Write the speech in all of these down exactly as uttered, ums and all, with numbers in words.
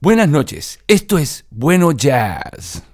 Buenas noches, esto es Bueno Jazz.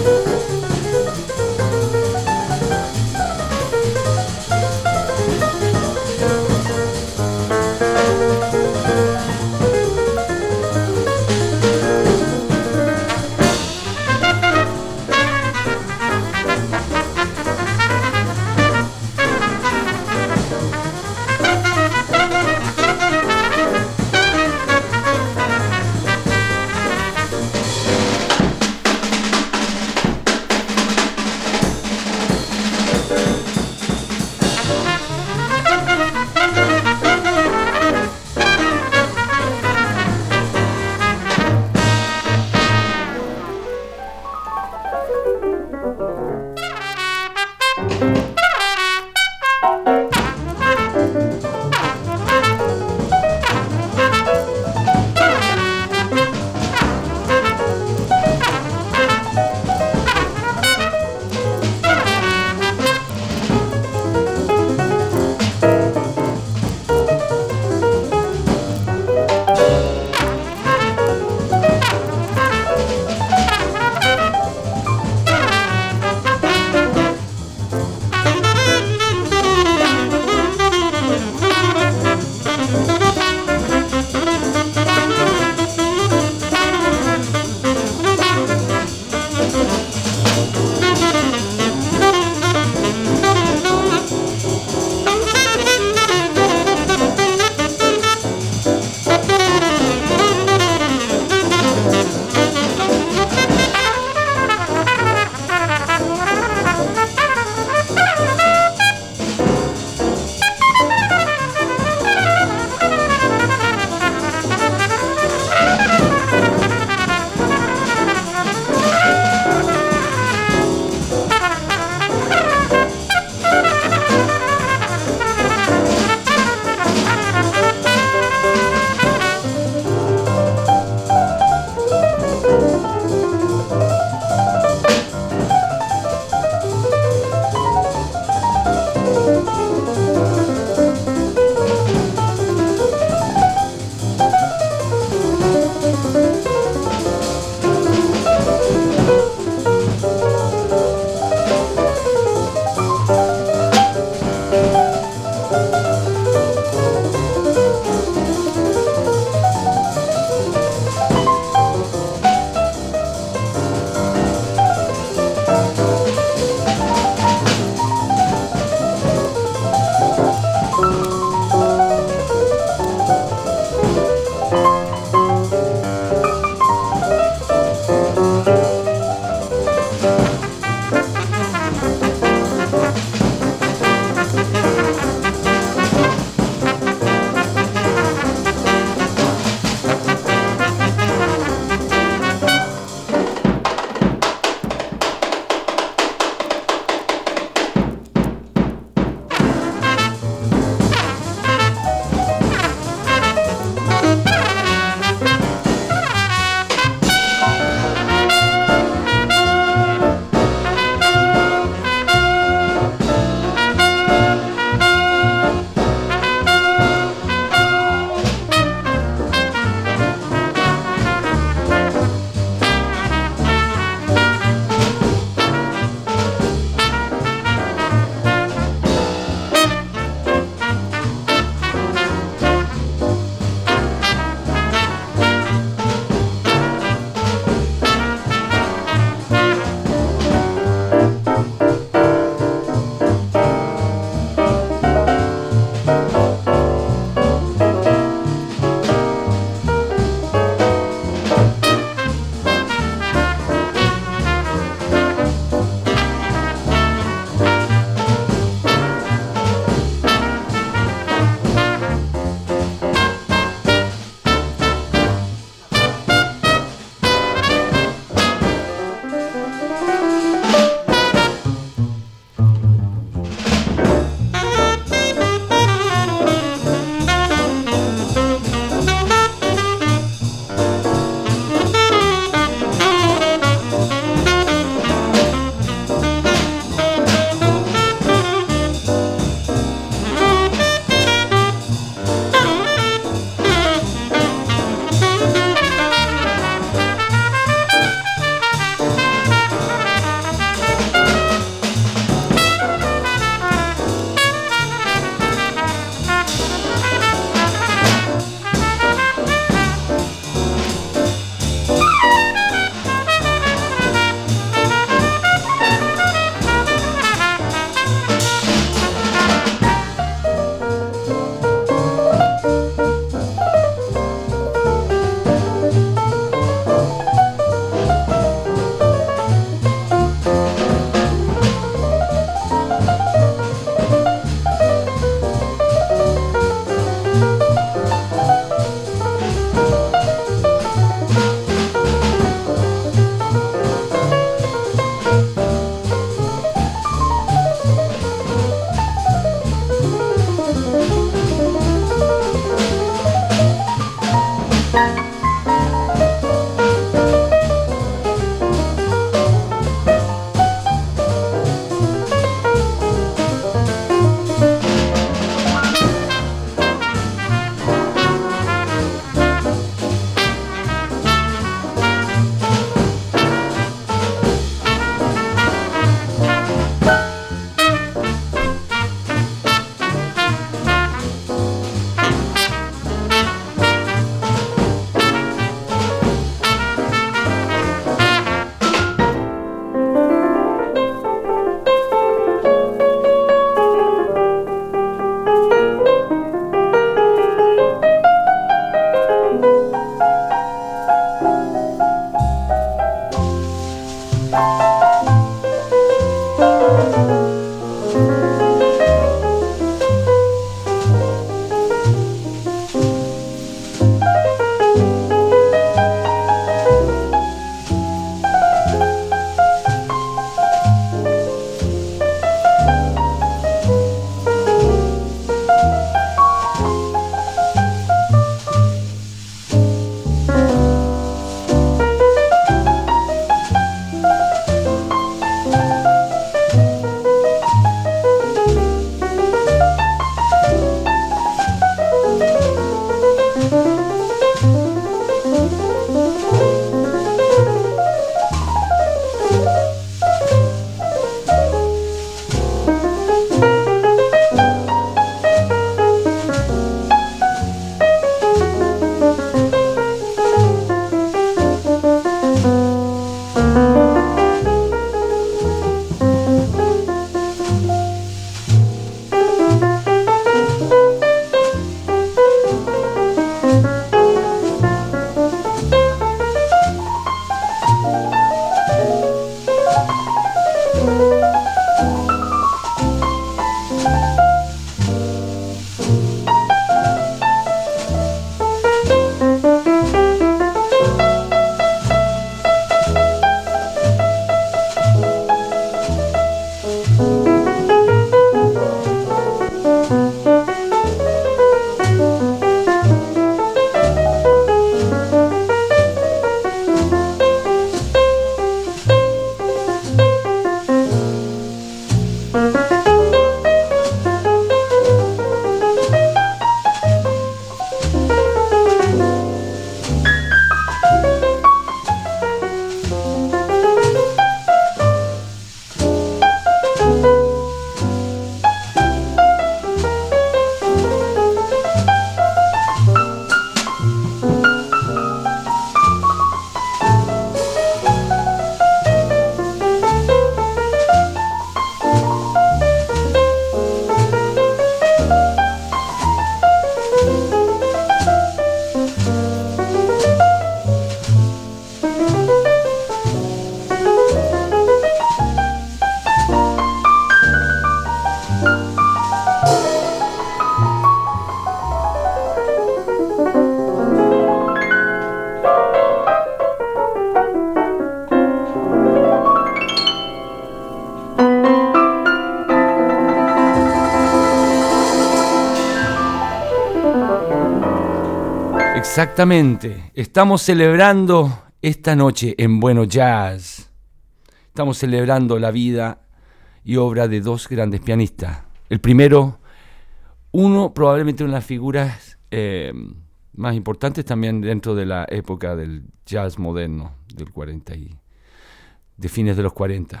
Exactamente. Estamos celebrando esta noche en Bueno Jazz. Estamos celebrando la vida y obra de dos grandes pianistas. El primero, uno probablemente una de las figuras eh, más importantes también dentro de la época del jazz moderno, del cuarenta y de fines de los cuarenta.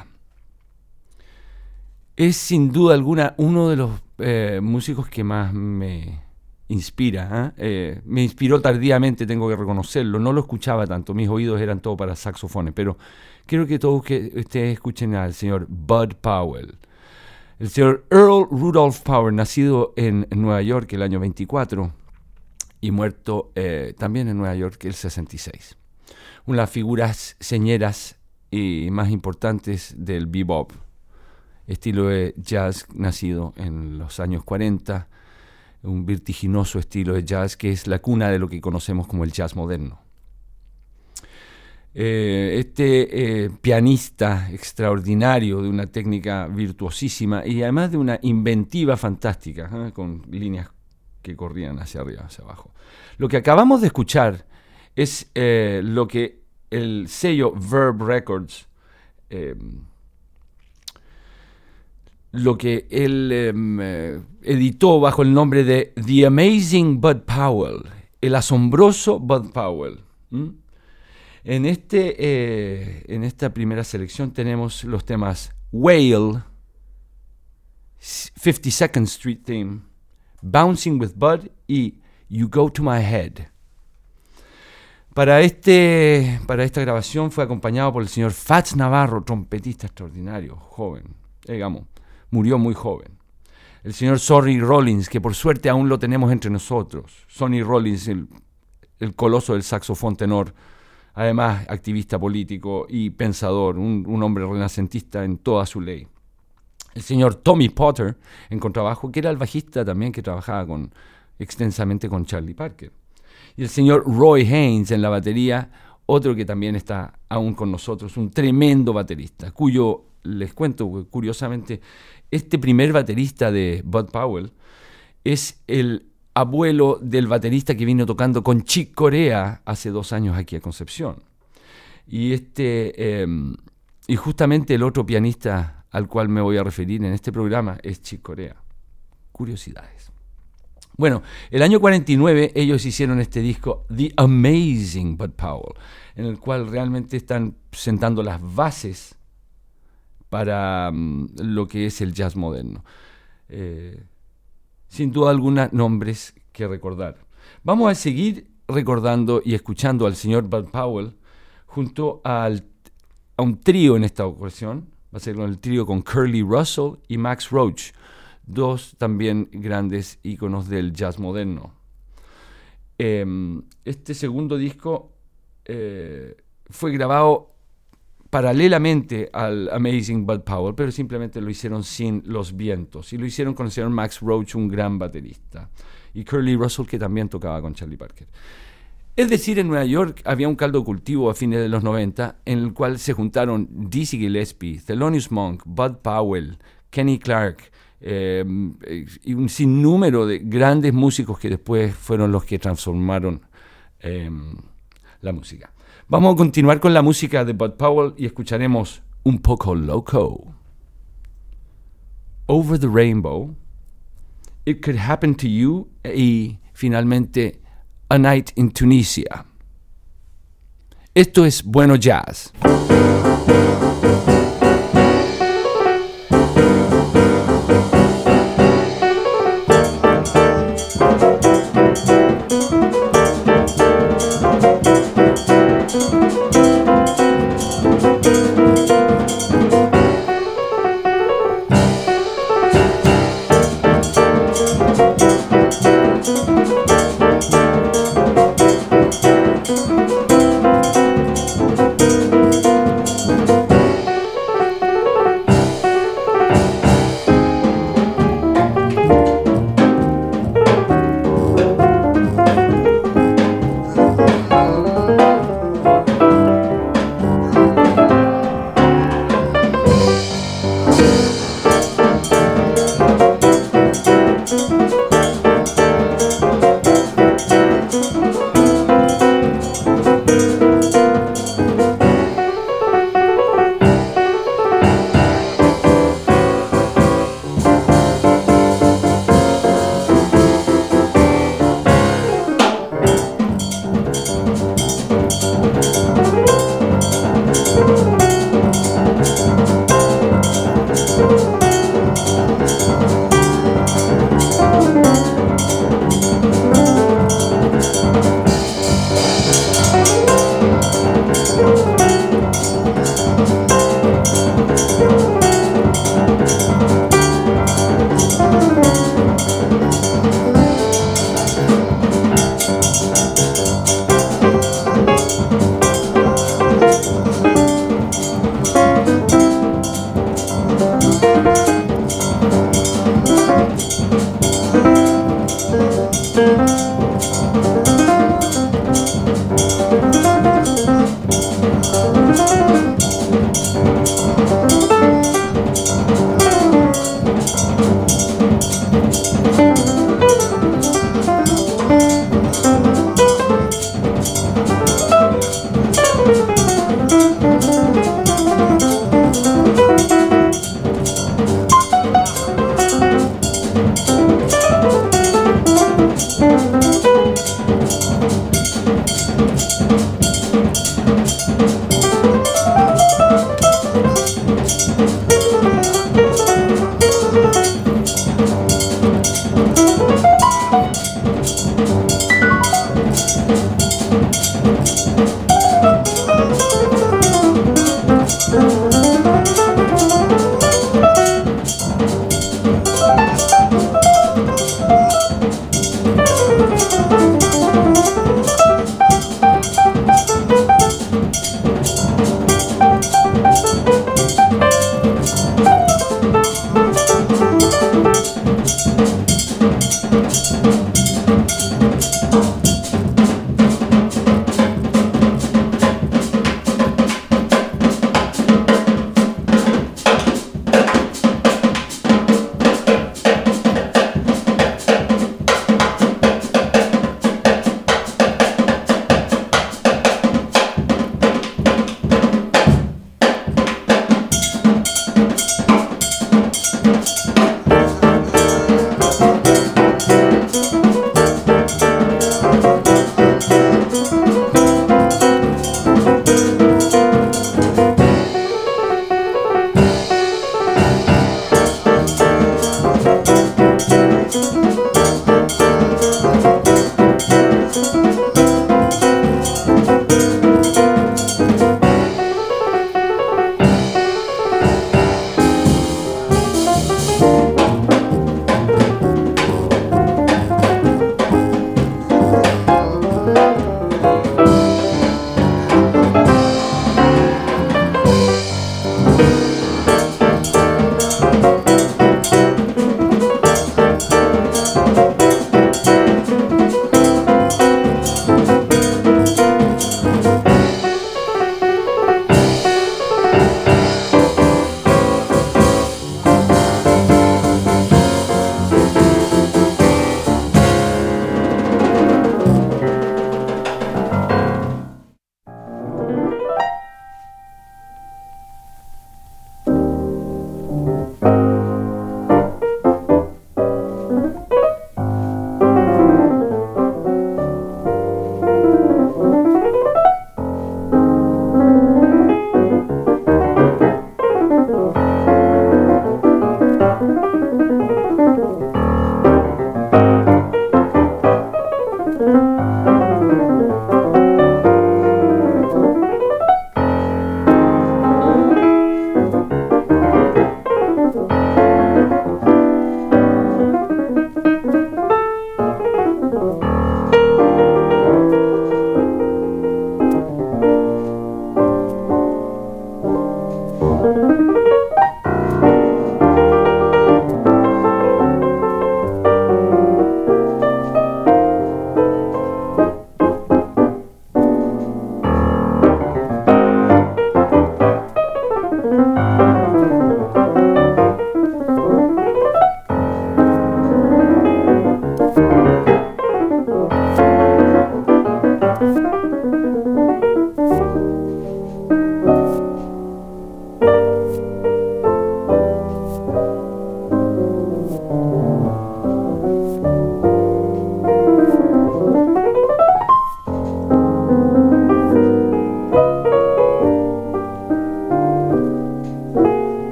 Es sin duda alguna uno de los eh, músicos que más me inspira. ¿eh? Eh, me inspiró tardíamente, tengo que reconocerlo. No lo escuchaba tanto, mis oídos eran todo para saxofones, pero quiero que todos que ustedes escuchen al señor Bud Powell. El señor Earl Rudolph Powell, nacido en, en Nueva York el año veinticuatro y muerto eh, también en Nueva York el sesenta y seis. Una de las figuras señeras y más importantes del bebop, estilo de jazz nacido en los años cuarenta, un vertiginoso estilo de jazz que es la cuna de lo que conocemos como el jazz moderno. Eh, este eh, pianista extraordinario, de una técnica virtuosísima y además de una inventiva fantástica, ¿eh? con líneas que corrían hacia arriba, hacia abajo. Lo que acabamos de escuchar es eh, lo que el sello Verve Records, eh, lo que él eh, editó bajo el nombre de The Amazing Bud Powell, el asombroso Bud Powell. ¿Mm? En, este, eh, en esta primera selección tenemos los temas Whale, fifty-second Street Theme, Bouncing with Bud y You Go to My Head. Para, este, para esta grabación fue acompañado por el señor Fats Navarro, trompetista extraordinario, joven, digamos, murió muy joven. El señor Sonny Rollins, que por suerte aún lo tenemos entre nosotros. Sonny Rollins, el, el coloso del saxofón tenor, además activista político y pensador, un, un hombre renacentista en toda su ley. El señor Tommy Potter, en contrabajo, que era el bajista también que trabajaba con, extensamente con Charlie Parker. Y el señor Roy Haynes en la batería, otro que también está aún con nosotros, un tremendo baterista, cuyo, les cuento curiosamente, este primer baterista de Bud Powell es el abuelo del baterista que vino tocando con Chick Corea hace dos años aquí a Concepción. Y, este, eh, y justamente el otro pianista al cual me voy a referir en este programa es Chick Corea. Curiosidades. Bueno, el año cuarenta y nueve ellos hicieron este disco The Amazing Bud Powell, en el cual realmente están sentando las bases para um, lo que es el jazz moderno. Eh, sin duda alguna, nombres que recordar. Vamos a seguir recordando y escuchando al señor Bud Powell junto al, a un trío en esta ocasión. Va a ser con el trío con Curly Russell y Max Roach, dos también grandes íconos del jazz moderno. Eh, este segundo disco eh, fue grabado paralelamente al Amazing Bud Powell, pero simplemente lo hicieron sin los vientos, y lo hicieron con el señor Max Roach, un gran baterista, y Curly Russell, que también tocaba con Charlie Parker. Es decir, en Nueva York había un caldo de cultivo a fines de los noventa, en el cual se juntaron Dizzy Gillespie, Thelonious Monk, Bud Powell, Kenny Clarke, eh, y un sinnúmero de grandes músicos que después fueron los que transformaron eh, la música. Vamos a continuar con la música de Bud Powell y escucharemos Un Poco Loco, Over the Rainbow, It Could Happen to You y finalmente A Night in Tunisia. Esto es Bueno Jazz.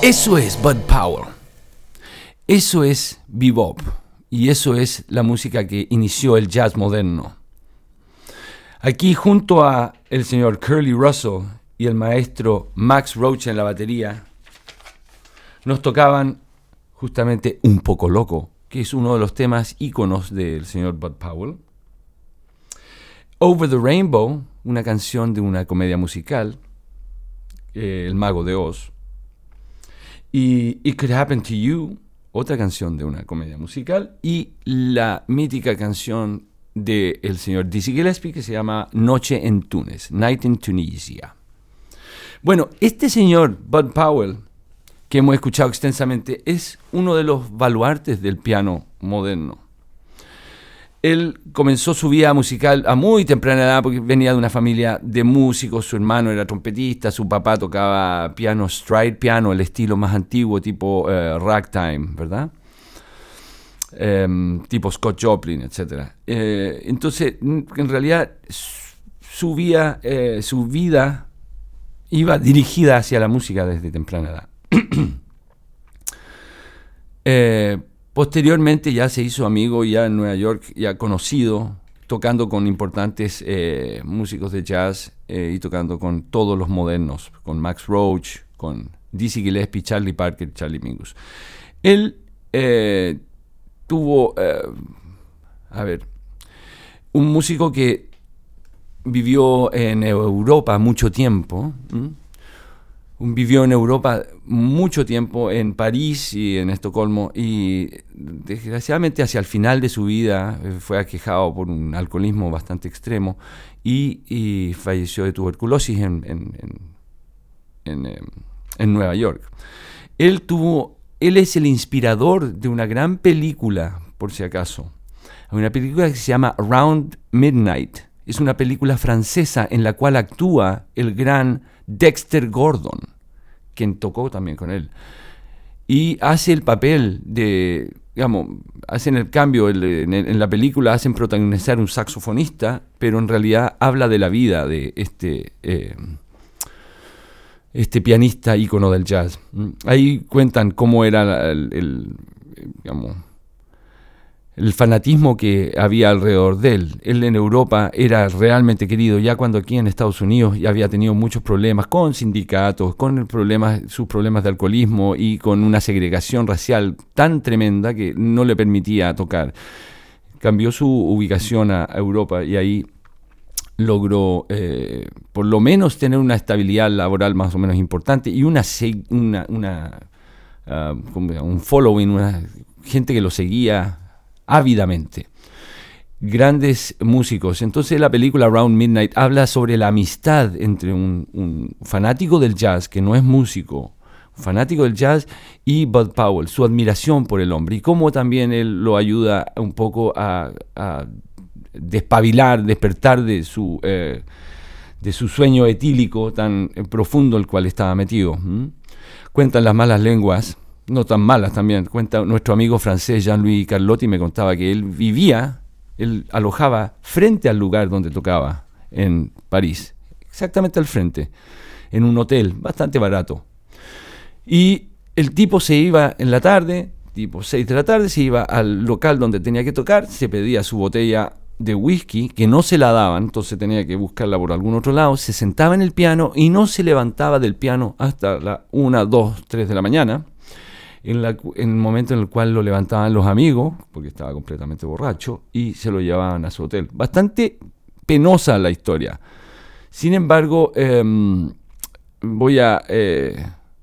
Eso es Bud Powell. Eso es bebop. Y eso es la música que inició el jazz moderno. Aquí, junto a el señor Curly Russell y el maestro Max Roach en la batería, nos tocaban justamente Un Poco Loco, que es uno de los temas íconos del señor Bud Powell. Over the Rainbow, una canción de una comedia musical, eh, El Mago de Oz. Y It Could Happen to You, otra canción de una comedia musical. Y la mítica canción del señor Dizzy Gillespie que se llama Noche en Túnez, Night in Tunisia. Bueno, este señor Bud Powell, que hemos escuchado extensamente, es uno de los baluartes del piano moderno. Él comenzó su vida musical a muy temprana edad porque venía de una familia de músicos. Su hermano era trompetista, su papá tocaba piano, stride piano, el estilo más antiguo, tipo uh, ragtime, ¿verdad? Um, tipo Scott Joplin, etcétera. Eh, entonces, en realidad, su vida, eh, su vida iba dirigida hacia la música desde temprana edad. eh, Posteriormente ya se hizo amigo ya en Nueva York, ya conocido, tocando con importantes eh, músicos de jazz eh, y tocando con todos los modernos, con Max Roach, con Dizzy Gillespie, Charlie Parker, Charlie Mingus. Él eh, tuvo, eh, a ver, un músico que vivió en Europa mucho tiempo, ¿m? Vivió en Europa mucho tiempo, en París y en Estocolmo, y desgraciadamente hacia el final de su vida fue aquejado por un alcoholismo bastante extremo y, y falleció de tuberculosis en, en, en, en, en Nueva York. Él, tuvo, él es el inspirador de una gran película, por si acaso, una película que se llama Around Midnight. Es una película francesa en la cual actúa el gran Dexter Gordon, quien tocó también con él, y hace el papel de, digamos, hacen el cambio el, en, en la película, hacen protagonizar un saxofonista, pero en realidad habla de la vida de este, eh, este pianista ícono del jazz. Ahí cuentan cómo era el, el, digamos, el fanatismo que había alrededor de él. Él en Europa era realmente querido, ya cuando aquí en Estados Unidos ya había tenido muchos problemas con sindicatos, con el problema, sus problemas de alcoholismo y con una segregación racial tan tremenda que no le permitía tocar. Cambió su ubicación a, a Europa y ahí logró eh, por lo menos tener una estabilidad laboral más o menos importante y una, una, una uh, un following, una gente que lo seguía ávidamente. Grandes músicos. Entonces la película Around Midnight habla sobre la amistad entre un, un fanático del jazz, que no es músico, un fanático del jazz, y Bud Powell, su admiración por el hombre, y cómo también él lo ayuda un poco a, a despabilar, despertar de su, eh, de su sueño etílico tan profundo el cual estaba metido. ¿Mm? Cuentan las malas lenguas, no tan malas también, cuenta nuestro amigo francés Jean-Louis Carlotti, me contaba que él vivía, él alojaba frente al lugar donde tocaba en París, exactamente al frente, en un hotel bastante barato. Y el tipo se iba en la tarde, tipo seis de la tarde, se iba al local donde tenía que tocar, se pedía su botella de whisky, que no se la daban, entonces tenía que buscarla por algún otro lado, se sentaba en el piano y no se levantaba del piano hasta la una, dos, tres de la mañana, en, la, en el momento en el cual lo levantaban los amigos, porque estaba completamente borracho, y se lo llevaban a su hotel. Bastante penosa la historia. Sin embargo, eh, voy a... Eh,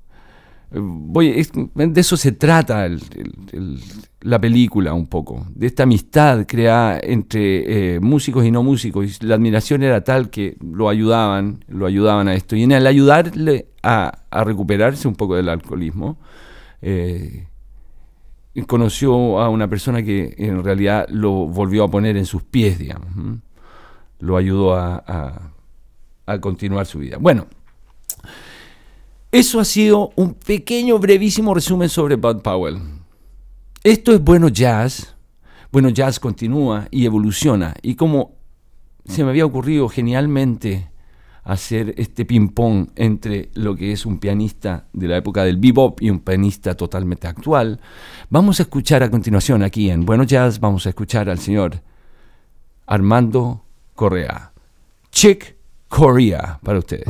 voy, es, de eso se trata el, el, el, la película un poco, de esta amistad creada entre eh, músicos y no músicos, y la admiración era tal que lo ayudaban, lo ayudaban a esto, y en el ayudarle a, a recuperarse un poco del alcoholismo, eh, conoció a una persona que en realidad lo volvió a poner en sus pies, digamos, ¿m? Lo ayudó a, a, a continuar su vida. Bueno, eso ha sido un pequeño, brevísimo resumen sobre Bud Powell. Esto es Bueno Jazz. Bueno Jazz continúa y evoluciona. Y como se me había ocurrido genialmente hacer este ping-pong entre lo que es un pianista de la época del bebop y un pianista totalmente actual. Vamos a escuchar a continuación aquí en Bueno Jazz, vamos a escuchar al señor Armando Correa. Chick Corea para ustedes.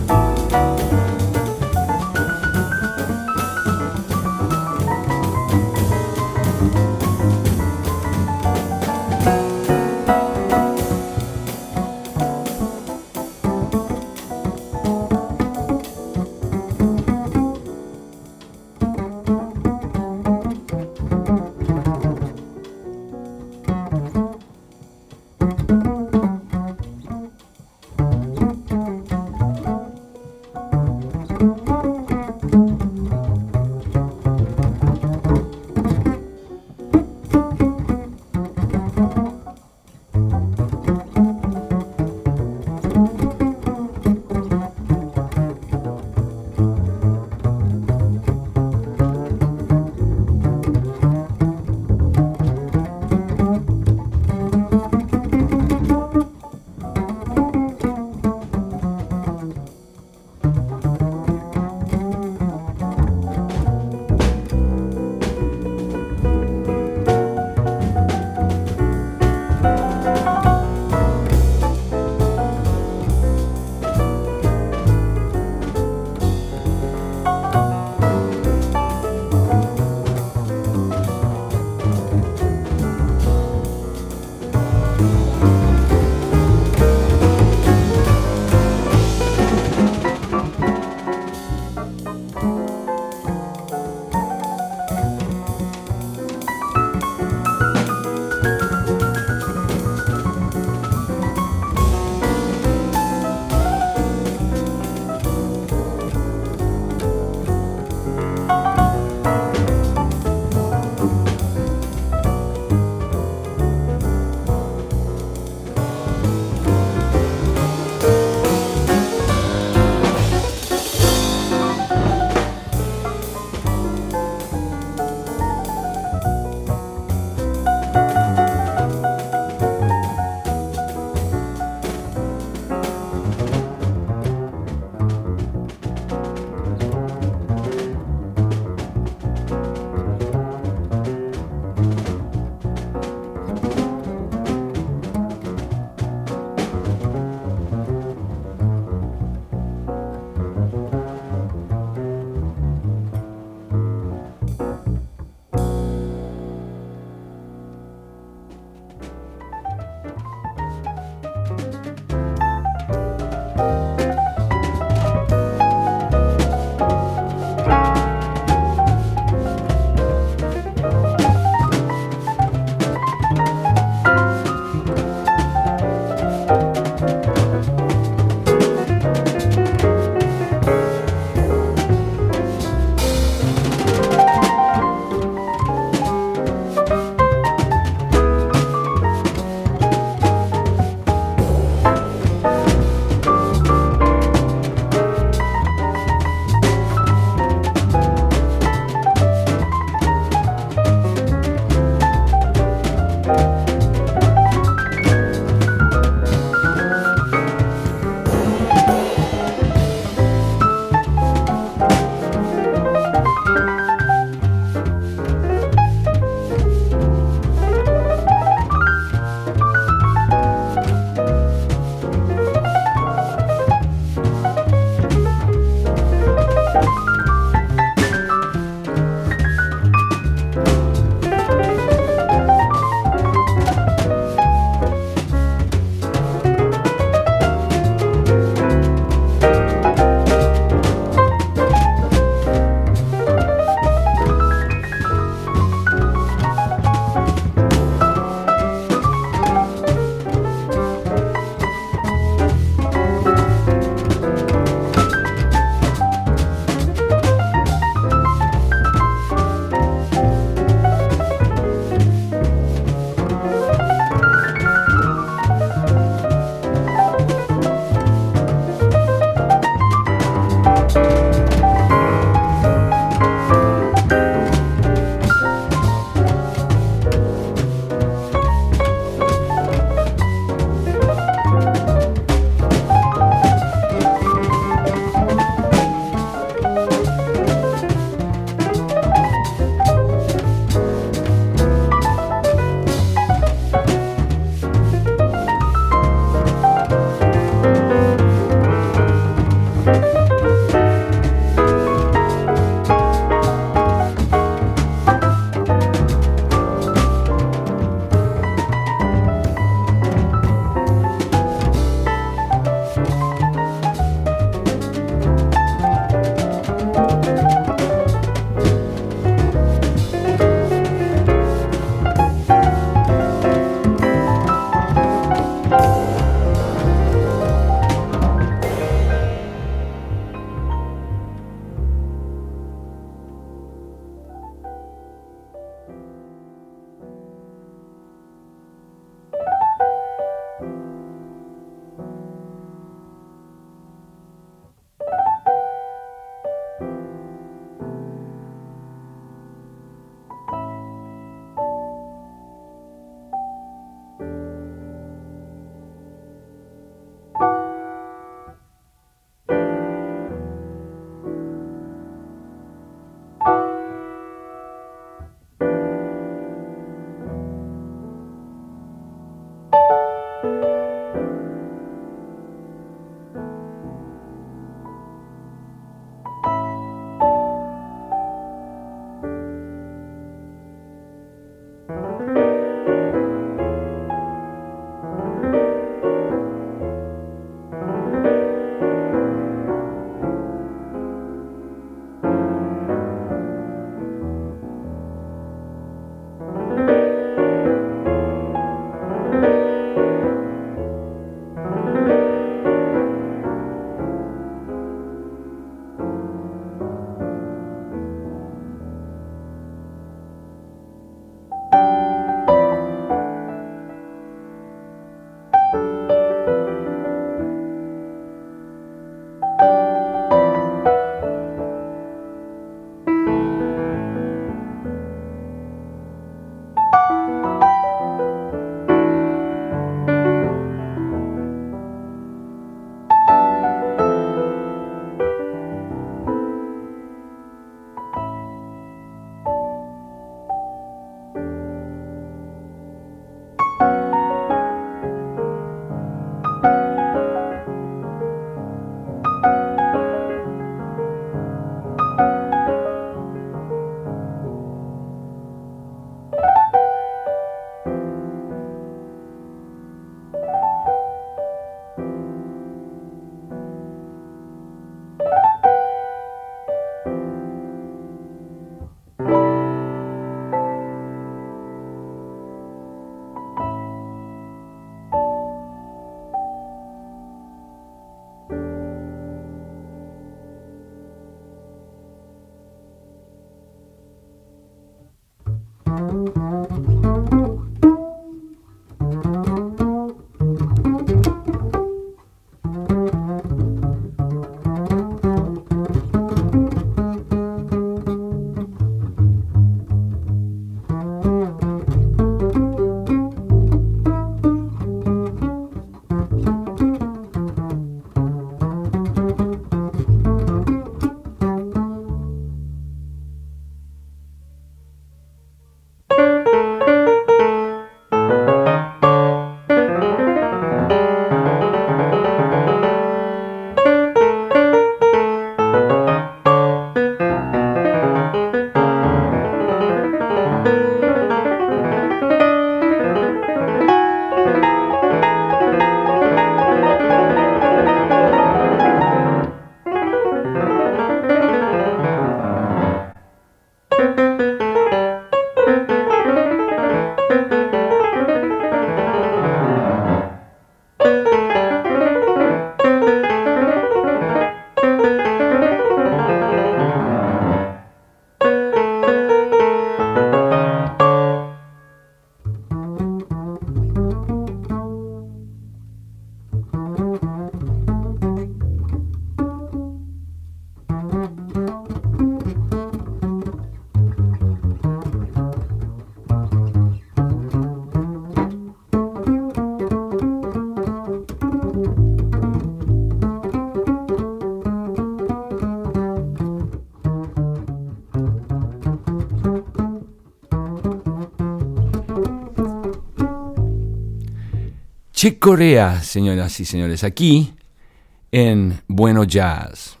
Chick Corea, señoras y señores, aquí en Bueno Jazz.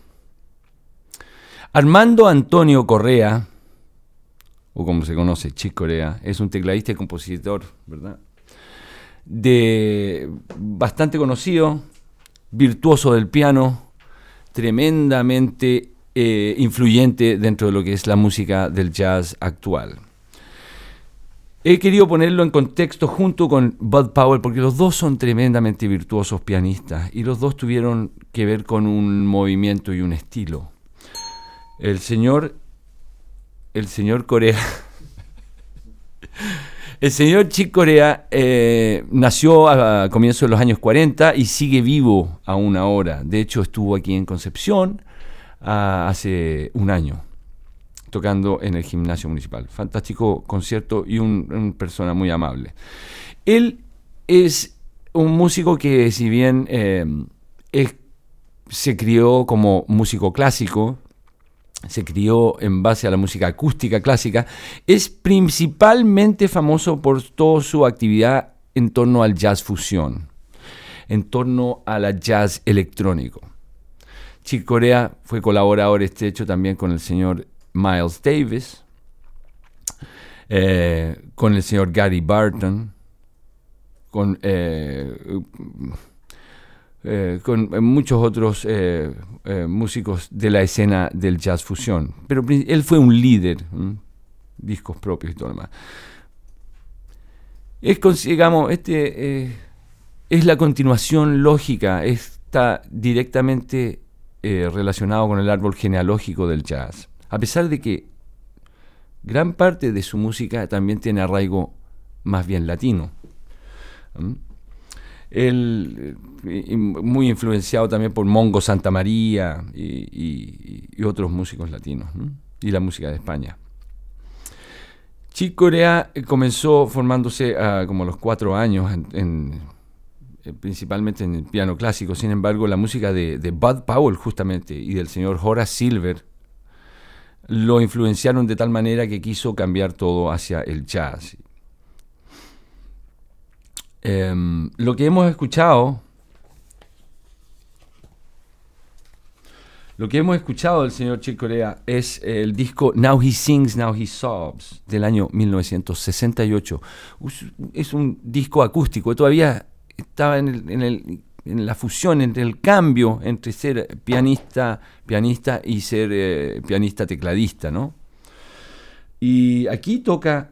Armando Antonio Correa, o como se conoce, Chick Corea, es un tecladista y compositor, ¿verdad? De bastante conocido, virtuoso del piano, tremendamente eh, influyente dentro de lo que es la música del jazz actual. He querido ponerlo en contexto junto con Bud Powell porque los dos son tremendamente virtuosos pianistas y los dos tuvieron que ver con un movimiento y un estilo. El señor, el señor Corea, el señor Chick Corea eh, nació a comienzos de los años cuarenta y sigue vivo aún ahora. De hecho, estuvo aquí en Concepción uh, hace un año, tocando en el gimnasio municipal. Fantástico concierto y un, una persona muy amable. Él es un músico que, si bien eh, es, se crió como músico clásico, se crió en base a la música acústica clásica, es principalmente famoso por toda su actividad en torno al jazz fusión, en torno a la jazz electrónico. Chick Corea fue colaborador estrecho también con el señor Miles Davis, eh, con el señor Gary Barton, con, eh, eh, con muchos otros eh, eh, músicos de la escena del jazz fusión. Pero él fue un líder, ¿m? discos propios y todo lo demás. Es, digamos, este, eh, es la continuación lógica, está directamente eh, relacionado con el árbol genealógico del jazz. A pesar de que gran parte de su música también tiene arraigo más bien latino. ¿Mm? Él, eh, muy influenciado también por Mongo Santamaría y, y, y otros músicos latinos, ¿no? Y la música de España. Chick Corea comenzó formándose a como a los cuatro años, en, en, principalmente en el piano clásico. Sin embargo, la música de, de Bud Powell justamente y del señor Horace Silver lo influenciaron de tal manera que quiso cambiar todo hacia el jazz. Eh, lo que hemos escuchado, lo que hemos escuchado del señor Chick Corea es el disco Now He Sings, Now He Sobs del año mil novecientos sesenta y ocho. Es un disco acústico, todavía estaba en el, en el en la fusión, entre el cambio entre ser pianista, pianista y ser eh, pianista tecladista, ¿no? Y aquí toca,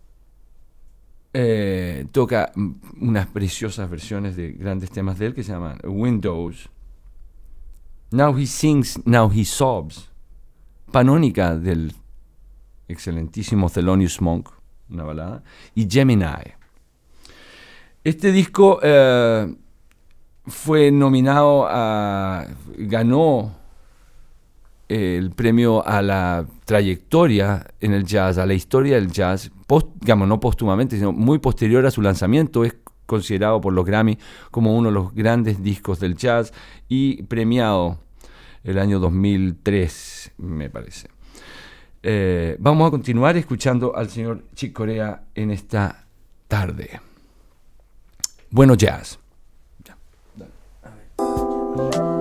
eh, toca unas preciosas versiones de grandes temas de él que se llaman Windows, Now He Sings, Now He Sobs, panónica del excelentísimo Thelonious Monk, una balada, y Gemini. Este disco eh, fue nominado a, ganó el premio a la trayectoria en el jazz, a la historia del jazz, post, digamos, no póstumamente, sino muy posterior a su lanzamiento. Es considerado por los Grammy como uno de los grandes discos del jazz y premiado el año dos mil tres, me parece. Eh, vamos a continuar escuchando al señor Chick Corea en esta tarde. Bueno, jazz. Ya, dale. A ver.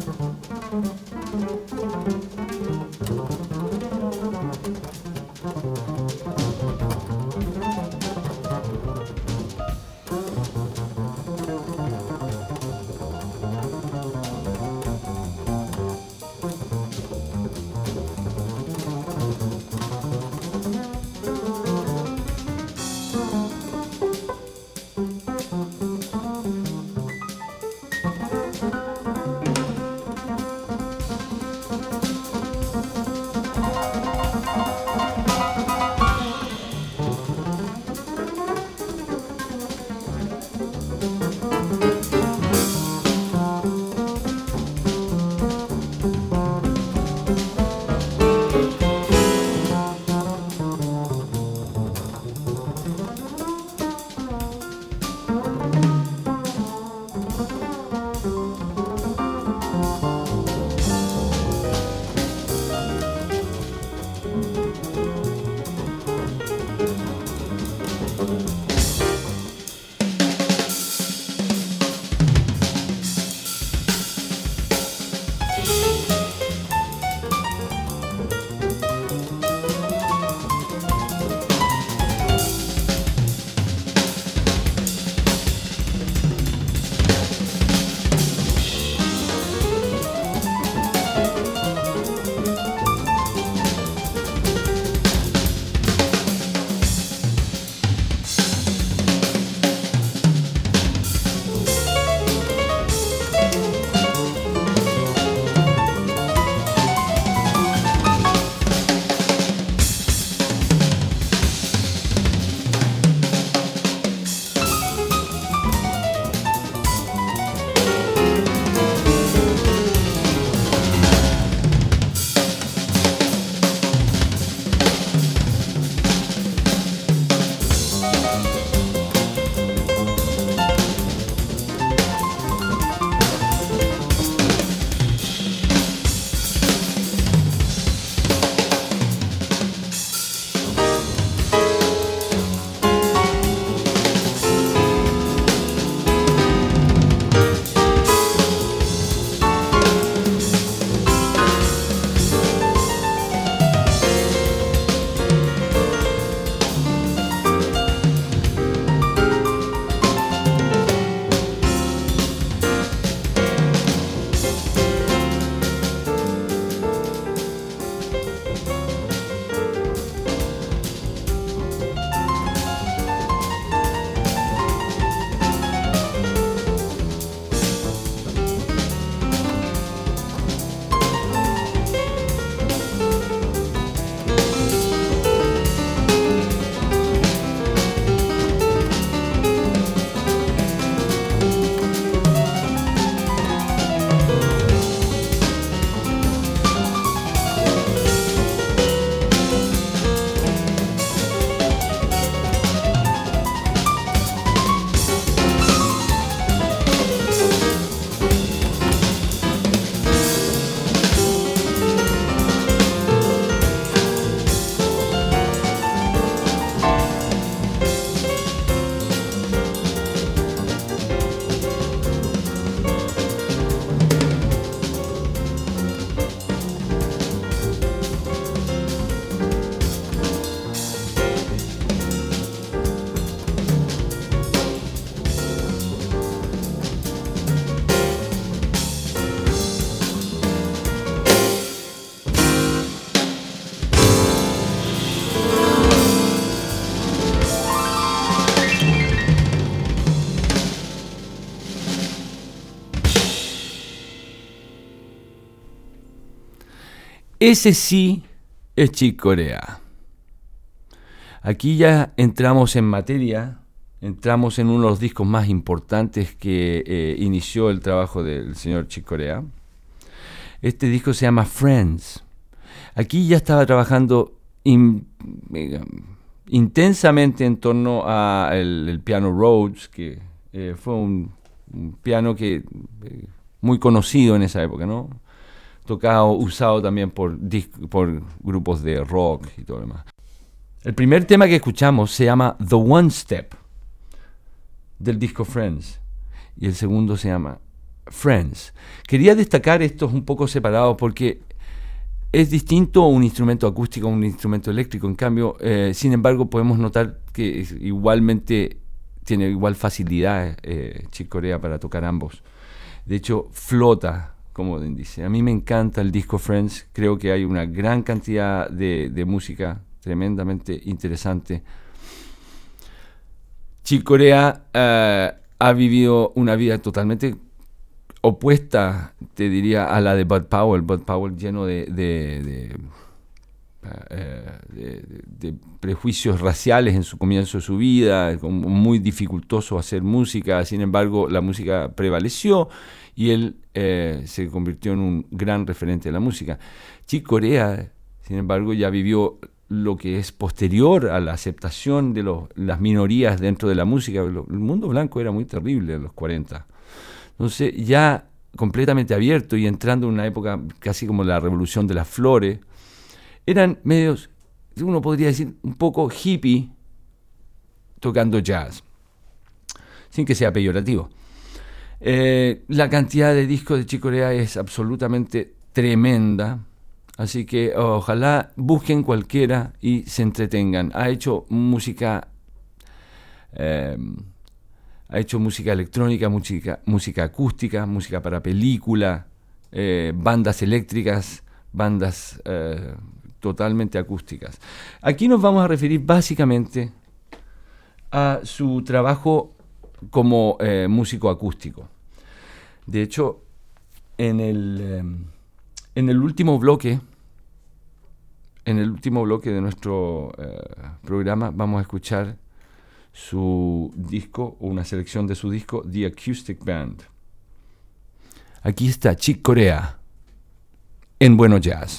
Ese sí es Chick Corea. Aquí ya entramos en materia, entramos en uno de los discos más importantes que eh, inició el trabajo del señor Chick Corea. Este disco se llama Friends. Aquí ya estaba trabajando in, eh, intensamente en torno al piano Rhodes, que eh, fue un, un piano que eh, muy conocido en esa época, ¿no? Tocado, usado también por, por grupos de rock y todo lo demás. El primer tema que escuchamos se llama The One Step, del disco Friends, y el segundo se llama Friends. Quería destacar estos un poco separados porque es distinto un instrumento acústico a un instrumento eléctrico. En cambio, eh, sin embargo, podemos notar que es igualmente tiene igual facilidad eh, Chick Corea para tocar ambos. De hecho, flota, como dice. A mí me encanta el disco Friends. Creo que hay una gran cantidad de, de música tremendamente interesante. Chick Corea uh, ha vivido una vida totalmente opuesta, te diría, a la de Bud Powell. Bud Powell lleno de, de, de, uh, de, de prejuicios raciales en su comienzo de su vida, muy dificultoso hacer música. Sin embargo, la música prevaleció y él eh, se convirtió en un gran referente de la música. Chick Corea, sin embargo, ya vivió lo que es posterior a la aceptación de los, las minorías dentro de la música. El mundo blanco era muy terrible en los cuarenta. Entonces, ya completamente abierto y entrando en una época casi como la revolución de las flores, eran medios, uno podría decir, un poco hippie tocando jazz, sin que sea peyorativo. Eh, la cantidad de discos de Chick Corea es absolutamente tremenda. Así que ojalá busquen cualquiera y se entretengan. Ha hecho música, eh, ha hecho música electrónica, música, música acústica, música para película, eh, bandas eléctricas, bandas eh, totalmente acústicas. Aquí nos vamos a referir básicamente a su trabajo como eh, músico acústico. De hecho, en el... Eh, En el último bloque, en el último bloque de nuestro eh, programa, vamos a escuchar su disco, o una selección de su disco, The Acoustic Band. Aquí está Chick Corea, en Bueno Jazz.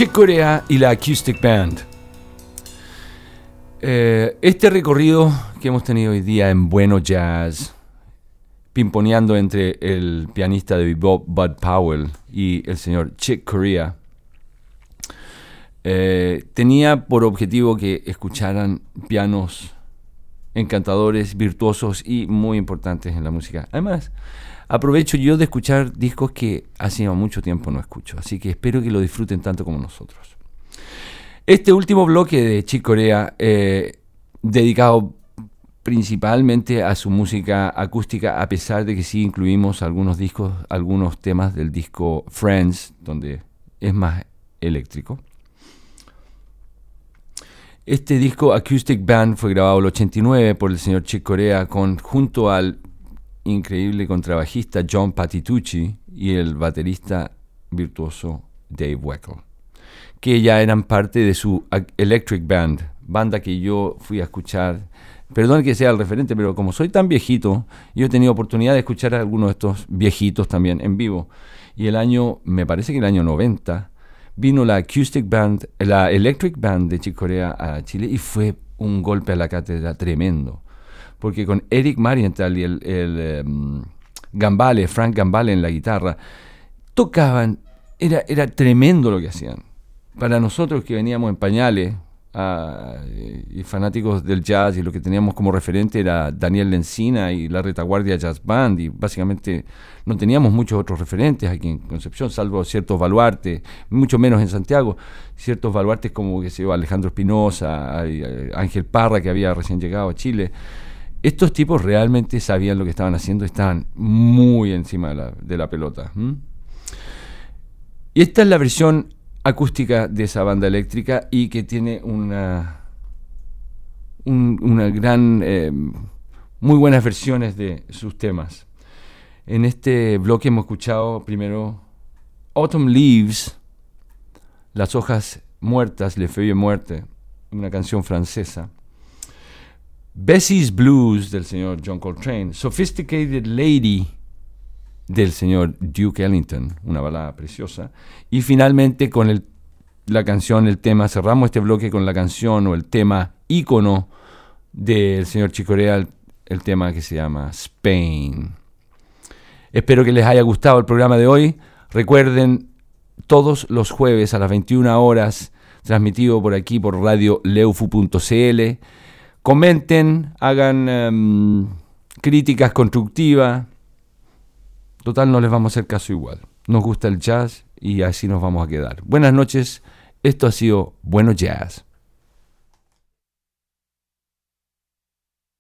Chick Corea y la Acoustic Band. Eh, este recorrido que hemos tenido hoy día en Bueno Jazz, pimponeando entre el pianista de bebop Bud Powell y el señor Chick Corea, eh, tenía por objetivo que escucharan pianos encantadores, virtuosos y muy importantes en la música. Además, aprovecho yo de escuchar discos que hace mucho tiempo no escucho, así que espero que lo disfruten tanto como nosotros. Este último bloque de Chick Corea, eh, dedicado principalmente a su música acústica, a pesar de que sí incluimos algunos discos, algunos temas del disco Friends, donde es más eléctrico. Este disco Acoustic Band fue grabado en el ochenta y nueve por el señor Chick Corea con, junto al increíble contrabajista John Patitucci y el baterista virtuoso Dave Weckl, que ya eran parte de su Electric Band, banda que yo fui a escuchar. Perdón que sea el referente, pero como soy tan viejito, yo he tenido oportunidad de escuchar a algunos de estos viejitos también en vivo. Y el año, me parece que el año noventa, vino la Acoustic Band, la Electric Band de Chick Corea a Chile y fue un golpe a la cátedra tremendo. Porque con Eric Marienthal y el, el um, Gambale, Frank Gambale en la guitarra, tocaban, era, era tremendo lo que hacían. Para nosotros que veníamos en pañales uh, y fanáticos del jazz, y lo que teníamos como referente era Daniel Lencina y la Retaguardia Jazz Band, y básicamente no teníamos muchos otros referentes aquí en Concepción, salvo ciertos baluartes, mucho menos en Santiago, ciertos baluartes como que se llama Alejandro Espinosa, Ángel Parra, que había recién llegado a Chile. Estos tipos realmente sabían lo que estaban haciendo, estaban muy encima de la, de la pelota. ¿Mm? Y esta es la versión acústica de esa banda eléctrica y que tiene una, un, una gran, eh, muy buenas versiones de sus temas. En este bloque hemos escuchado primero Autumn Leaves, las hojas muertas, Les Feuilles Muertes, una canción francesa. Bessie's Blues del señor John Coltrane, Sophisticated Lady del señor Duke Ellington, una balada preciosa, y finalmente con el, la canción, el tema, cerramos este bloque con la canción o el tema ícono del señor Chick Corea, el, el tema que se llama Spain. Espero que les haya gustado el programa de hoy. Recuerden, todos los jueves a las veintiuna horas, transmitido por aquí por radio leufu punto c l. Comenten, hagan um, críticas constructivas. Total, no les vamos a hacer caso igual. Nos gusta el jazz y así nos vamos a quedar. Buenas noches. Esto ha sido Bueno Jazz.